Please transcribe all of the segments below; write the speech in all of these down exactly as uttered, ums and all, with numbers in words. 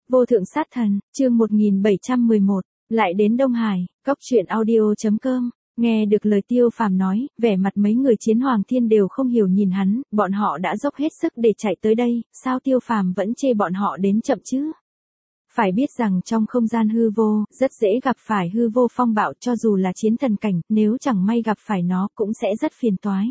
Vô thượng sát thần, chương một nghìn bảy trăm mười một, lại đến Đông Hải, cóc truyện audio chấm com. Nghe được lời Tiêu Phàm nói, vẻ mặt mấy người Chiến Hoàng Thiên đều không hiểu nhìn hắn, bọn họ đã dốc hết sức để chạy tới đây, sao Tiêu Phàm vẫn chê bọn họ đến chậm chứ? Phải biết rằng trong không gian hư vô, rất dễ gặp phải hư vô phong bạo, cho dù là chiến thần cảnh, nếu chẳng may gặp phải nó cũng sẽ rất phiền toái.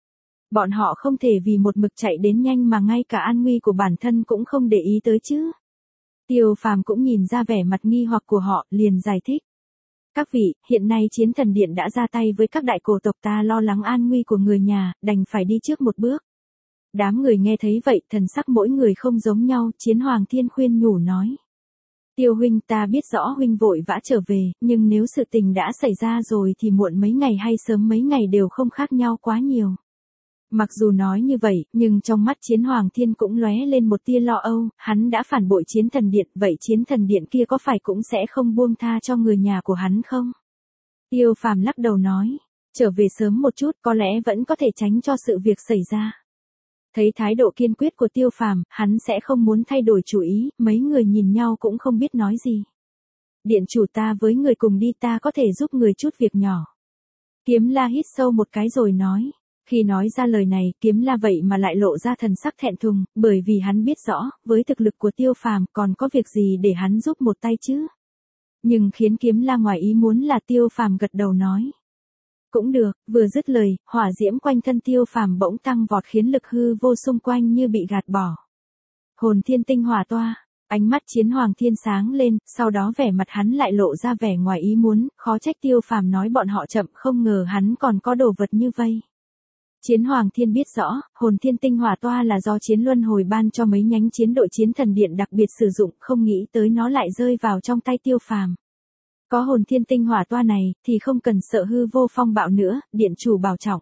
Bọn họ không thể vì một mực chạy đến nhanh mà ngay cả an nguy của bản thân cũng không để ý tới chứ. Tiêu Phàm cũng nhìn ra vẻ mặt nghi hoặc của họ, liền giải thích. Các vị, hiện nay Chiến Thần Điện đã ra tay với các đại cổ tộc, ta lo lắng an nguy của người nhà, đành phải đi trước một bước. Đám người nghe thấy vậy, thần sắc mỗi người không giống nhau, Chiến Hoàng Thiên khuyên nhủ nói. Tiêu huynh, ta biết rõ huynh vội vã trở về, nhưng nếu sự tình đã xảy ra rồi thì muộn mấy ngày hay sớm mấy ngày đều không khác nhau quá nhiều. Mặc dù nói như vậy, nhưng trong mắt Chiến Hoàng Thiên cũng lóe lên một tia lo âu, hắn đã phản bội Chiến Thần Điện, vậy Chiến Thần Điện kia có phải cũng sẽ không buông tha cho người nhà của hắn không? Tiêu Phàm lắc đầu nói, trở về sớm một chút có lẽ vẫn có thể tránh cho sự việc xảy ra. Thấy thái độ kiên quyết của Tiêu Phàm, hắn sẽ không muốn thay đổi chủ ý, mấy người nhìn nhau cũng không biết nói gì. Điện chủ, ta với người cùng đi, ta có thể giúp người chút việc nhỏ. Kiếm La hít sâu một cái rồi nói. Khi nói ra lời này, Kiếm La vậy mà lại lộ ra thần sắc thẹn thùng, bởi vì hắn biết rõ, với thực lực của Tiêu Phàm còn có việc gì để hắn giúp một tay chứ. Nhưng khiến Kiếm La ngoài ý muốn là Tiêu Phàm gật đầu nói. Cũng được, vừa dứt lời, hỏa diễm quanh thân Tiêu Phàm bỗng tăng vọt khiến lực hư vô xung quanh như bị gạt bỏ. Hồn thiên tinh hỏa toa, ánh mắt Chiến Hoàng Thiên sáng lên, sau đó vẻ mặt hắn lại lộ ra vẻ ngoài ý muốn, khó trách Tiêu Phàm nói bọn họ chậm, không ngờ hắn còn có đồ vật như vây. Chiến Hoàng Thiên biết rõ, hồn thiên tinh hỏa toa là do Chiến Luân Hồi ban cho mấy nhánh chiến đội Chiến Thần Điện đặc biệt sử dụng, không nghĩ tới nó lại rơi vào trong tay Tiêu Phàm. Có hồn thiên tinh hỏa toa này, thì không cần sợ hư vô phong bạo nữa, điện chủ bảo trọng.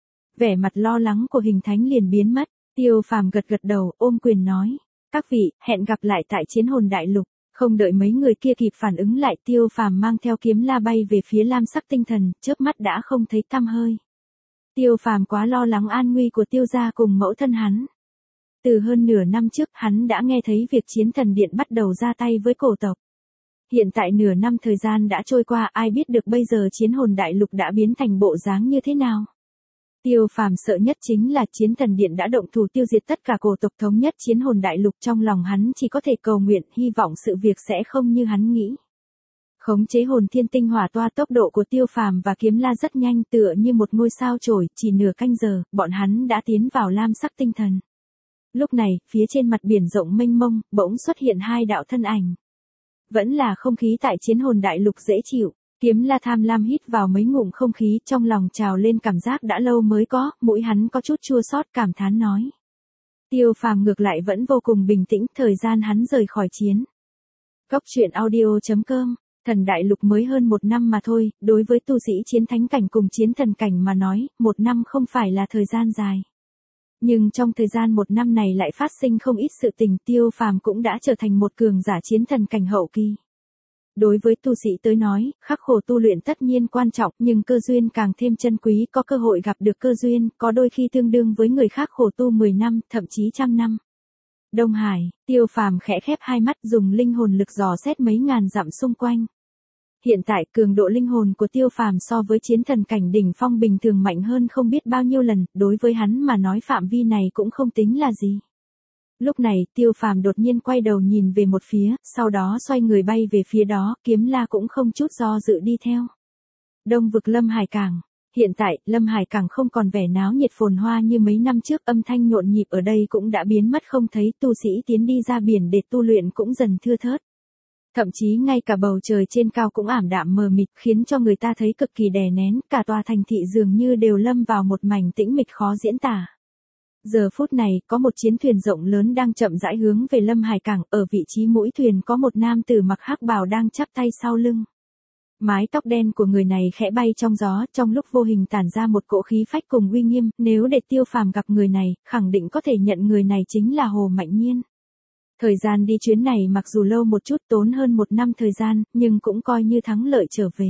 Vẻ mặt lo lắng của Hình Thánh liền biến mất, Tiêu Phàm gật gật đầu, ôm quyền nói. Các vị, hẹn gặp lại tại Chiến Hồn Đại Lục. Không đợi mấy người kia kịp phản ứng lại, Tiêu Phàm mang theo Kiếm La bay về phía lam sắc tinh thần, chớp mắt đã không thấy tăm hơi. Tiêu Phàm quá lo lắng an nguy của Tiêu gia cùng mẫu thân hắn. Từ hơn nửa năm trước, hắn đã nghe thấy việc Chiến Thần Điện bắt đầu ra tay với cổ tộc. Hiện tại nửa năm thời gian đã trôi qua, ai biết được bây giờ Chiến Hồn Đại Lục đã biến thành bộ dáng như thế nào. Tiêu Phàm sợ nhất chính là Chiến Thần Điện đã động thủ tiêu diệt tất cả cổ tộc, thống nhất Chiến Hồn Đại Lục, trong lòng hắn chỉ có thể cầu nguyện, hy vọng sự việc sẽ không như hắn nghĩ. Khống chế hồn thiên tinh hỏa toa, tốc độ của Tiêu Phàm và Kiếm La rất nhanh, tựa như một ngôi sao chổi, chỉ nửa canh giờ, bọn hắn đã tiến vào lam sắc tinh thần. Lúc này, phía trên mặt biển rộng mênh mông, bỗng xuất hiện hai đạo thân ảnh. Vẫn là không khí tại Chiến Hồn Đại Lục dễ chịu, Kiếm La tham lam hít vào mấy ngụm không khí, trong lòng trào lên cảm giác đã lâu mới có, mũi hắn có chút chua xót, cảm thán nói. Tiêu Phàm ngược lại vẫn vô cùng bình tĩnh, thời gian hắn rời khỏi chiến. Cóc truyện audio chấm com. Thần Đại Lục mới hơn một năm mà thôi, đối với tu sĩ chiến thánh cảnh cùng chiến thần cảnh mà nói, một năm không phải là thời gian dài. Nhưng trong thời gian một năm này lại phát sinh không ít sự tình, Tiêu Phàm cũng đã trở thành một cường giả chiến thần cảnh hậu kỳ. Đối với tu sĩ tới nói, khắc khổ tu luyện tất nhiên quan trọng, nhưng cơ duyên càng thêm chân quý, có cơ hội gặp được cơ duyên, có đôi khi tương đương với người khác khổ tu mười năm, thậm chí trăm năm. Đông Hải, Tiêu Phàm khẽ khép hai mắt, dùng linh hồn lực dò xét mấy ngàn dặm xung quanh. Hiện tại cường độ linh hồn của Tiêu Phàm so với chiến thần cảnh đỉnh phong bình thường mạnh hơn không biết bao nhiêu lần, đối với hắn mà nói phạm vi này cũng không tính là gì. Lúc này, Tiêu Phàm đột nhiên quay đầu nhìn về một phía, sau đó xoay người bay về phía đó, Kiếm La cũng không chút do dự đi theo. Đông vực Lâm Hải Cảng. Hiện tại, Lâm Hải Cảng không còn vẻ náo nhiệt phồn hoa như mấy năm trước, âm thanh nhộn nhịp ở đây cũng đã biến mất không thấy, tu sĩ tiến đi ra biển để tu luyện cũng dần thưa thớt. Thậm chí ngay cả bầu trời trên cao cũng ảm đạm mờ mịt, khiến cho người ta thấy cực kỳ đè nén, cả tòa thành thị dường như đều lâm vào một mảnh tĩnh mịch khó diễn tả. Giờ phút này, có một chiến thuyền rộng lớn đang chậm rãi hướng về Lâm Hải Cảng, ở vị trí mũi thuyền có một nam tử mặc hắc bào đang chắp tay sau lưng. Mái tóc đen của người này khẽ bay trong gió, trong lúc vô hình tản ra một cỗ khí phách cùng uy nghiêm, nếu để Tiêu Phàm gặp người này, khẳng định có thể nhận người này chính là Hồ Mạnh Nhiên. Thời gian đi chuyến này mặc dù lâu một chút, tốn hơn một năm thời gian, nhưng cũng coi như thắng lợi trở về.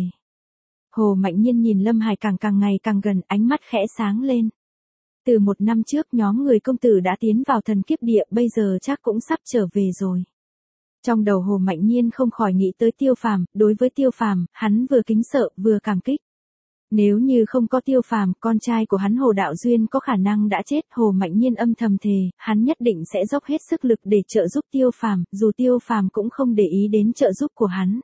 Hồ Mạnh Nhiên nhìn Lâm Hải Cảng càng ngày càng gần, ánh mắt khẽ sáng lên. Từ một năm trước nhóm người công tử đã tiến vào thần kiếp địa, bây giờ chắc cũng sắp trở về rồi. Trong đầu Hồ Mạnh Nhiên không khỏi nghĩ tới Tiêu Phàm, đối với Tiêu Phàm, hắn vừa kính sợ, vừa cảm kích. Nếu như không có Tiêu Phàm, con trai của hắn Hồ Đạo Duyên có khả năng đã chết. Hồ Mạnh Nhiên âm thầm thề, hắn nhất định sẽ dốc hết sức lực để trợ giúp Tiêu Phàm, dù Tiêu Phàm cũng không để ý đến trợ giúp của hắn.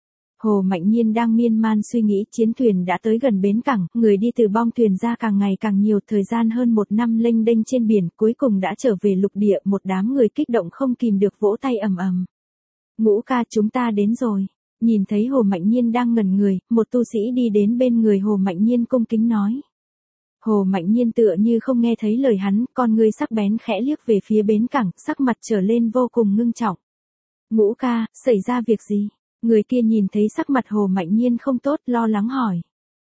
Hồ Mạnh Nhiên đang miên man suy nghĩ, chiến thuyền đã tới gần bến cảng, người đi từ bong thuyền ra càng ngày càng nhiều, thời gian hơn một năm lênh đênh trên biển, cuối cùng đã trở về lục địa, một đám người kích động không kìm được vỗ tay ầm ầm. Ngũ ca, chúng ta đến rồi. Nhìn thấy Hồ Mạnh Nhiên đang ngẩn người, một tu sĩ đi đến bên người Hồ Mạnh Nhiên cung kính nói. Hồ Mạnh Nhiên tựa như không nghe thấy lời hắn, con người sắc bén khẽ liếc về phía bến cảng, sắc mặt trở lên vô cùng ngưng trọng. Ngũ ca, xảy ra việc gì? Người kia nhìn thấy sắc mặt Hồ Mạnh Nhiên không tốt, lo lắng hỏi.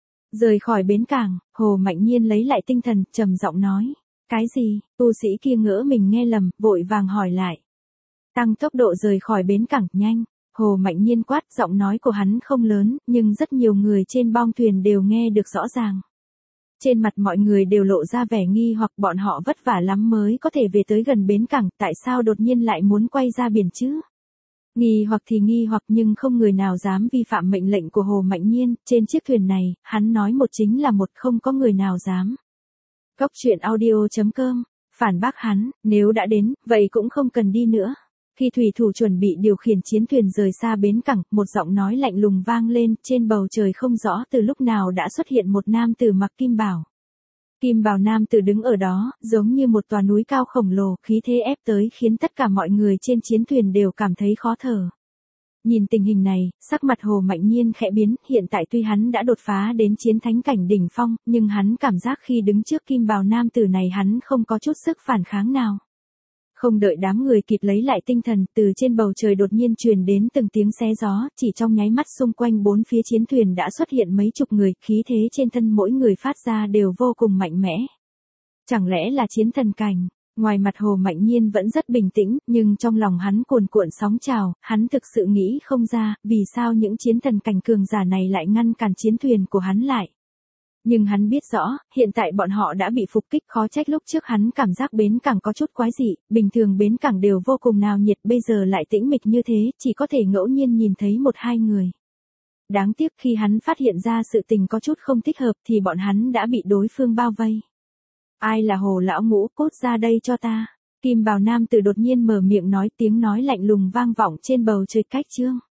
Rời khỏi bến cảng, Hồ Mạnh Nhiên lấy lại tinh thần, trầm giọng nói. Cái gì? Tu sĩ kia ngỡ mình nghe lầm, vội vàng hỏi lại. Tăng tốc độ rời khỏi bến cảng, nhanh. Hồ Mạnh Nhiên quát, giọng nói của hắn không lớn, nhưng rất nhiều người trên bong thuyền đều nghe được rõ ràng. Trên mặt mọi người đều lộ ra vẻ nghi hoặc, bọn họ vất vả lắm mới có thể về tới gần bến cảng, tại sao đột nhiên lại muốn quay ra biển chứ? Nghi hoặc thì nghi hoặc, nhưng không người nào dám vi phạm mệnh lệnh của Hồ Mạnh Nhiên. Trên chiếc thuyền này, hắn nói một chính là một, không có người nào dám. Cốc truyện audio chấm com, phản bác hắn, nếu đã đến, vậy cũng không cần đi nữa. Khi thủy thủ chuẩn bị điều khiển chiến thuyền rời xa bến cảng, một giọng nói lạnh lùng vang lên, trên bầu trời không rõ từ lúc nào đã xuất hiện một nam tử mặc kim bào. Kim bào nam tử đứng ở đó, giống như một tòa núi cao khổng lồ, khí thế ép tới khiến tất cả mọi người trên chiến thuyền đều cảm thấy khó thở. Nhìn tình hình này, sắc mặt Hồ Mạnh Nhiên khẽ biến, hiện tại tuy hắn đã đột phá đến chiến thánh cảnh đỉnh phong, nhưng hắn cảm giác khi đứng trước kim bào nam tử này hắn không có chút sức phản kháng nào. Không đợi đám người kịp lấy lại tinh thần, từ trên bầu trời đột nhiên truyền đến từng tiếng xé gió, chỉ trong nháy mắt xung quanh bốn phía chiến thuyền đã xuất hiện mấy chục người, khí thế trên thân mỗi người phát ra đều vô cùng mạnh mẽ. Chẳng lẽ là chiến thần cảnh? Ngoài mặt Hồ Mạnh Nhiên vẫn rất bình tĩnh, nhưng trong lòng hắn cuồn cuộn sóng trào, hắn thực sự nghĩ không ra, vì sao những chiến thần cảnh cường giả này lại ngăn cản chiến thuyền của hắn lại. Nhưng hắn biết rõ, hiện tại bọn họ đã bị phục kích, khó trách lúc trước hắn cảm giác bến cảng có chút quái dị, bình thường bến cảng đều vô cùng náo nhiệt, bây giờ lại tĩnh mịch như thế, chỉ có thể ngẫu nhiên nhìn thấy một hai người. Đáng tiếc khi hắn phát hiện ra sự tình có chút không thích hợp thì bọn hắn đã bị đối phương bao vây. Ai là Hồ lão ngũ, cút ra đây cho ta. Kim bào nam tử đột nhiên mở miệng nói, tiếng nói lạnh lùng vang vọng trên bầu trời cách chương.